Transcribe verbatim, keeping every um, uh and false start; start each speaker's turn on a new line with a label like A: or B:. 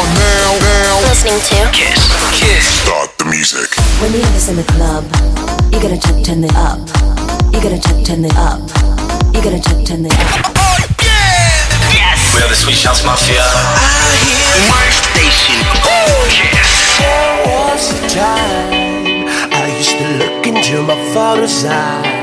A: are now, now
B: listening to
C: Kiss. Kiss.
A: Start the music.
D: When the air is in the club, you gotta turn, turn it up. You gotta turn, turn it up. You gotta turn, turn it up.
C: Oh yeah! Yes! We are the Swedish House Mafia. I hear my station. Oh, Kiss.
E: There was a time I used to look into my father's eyes.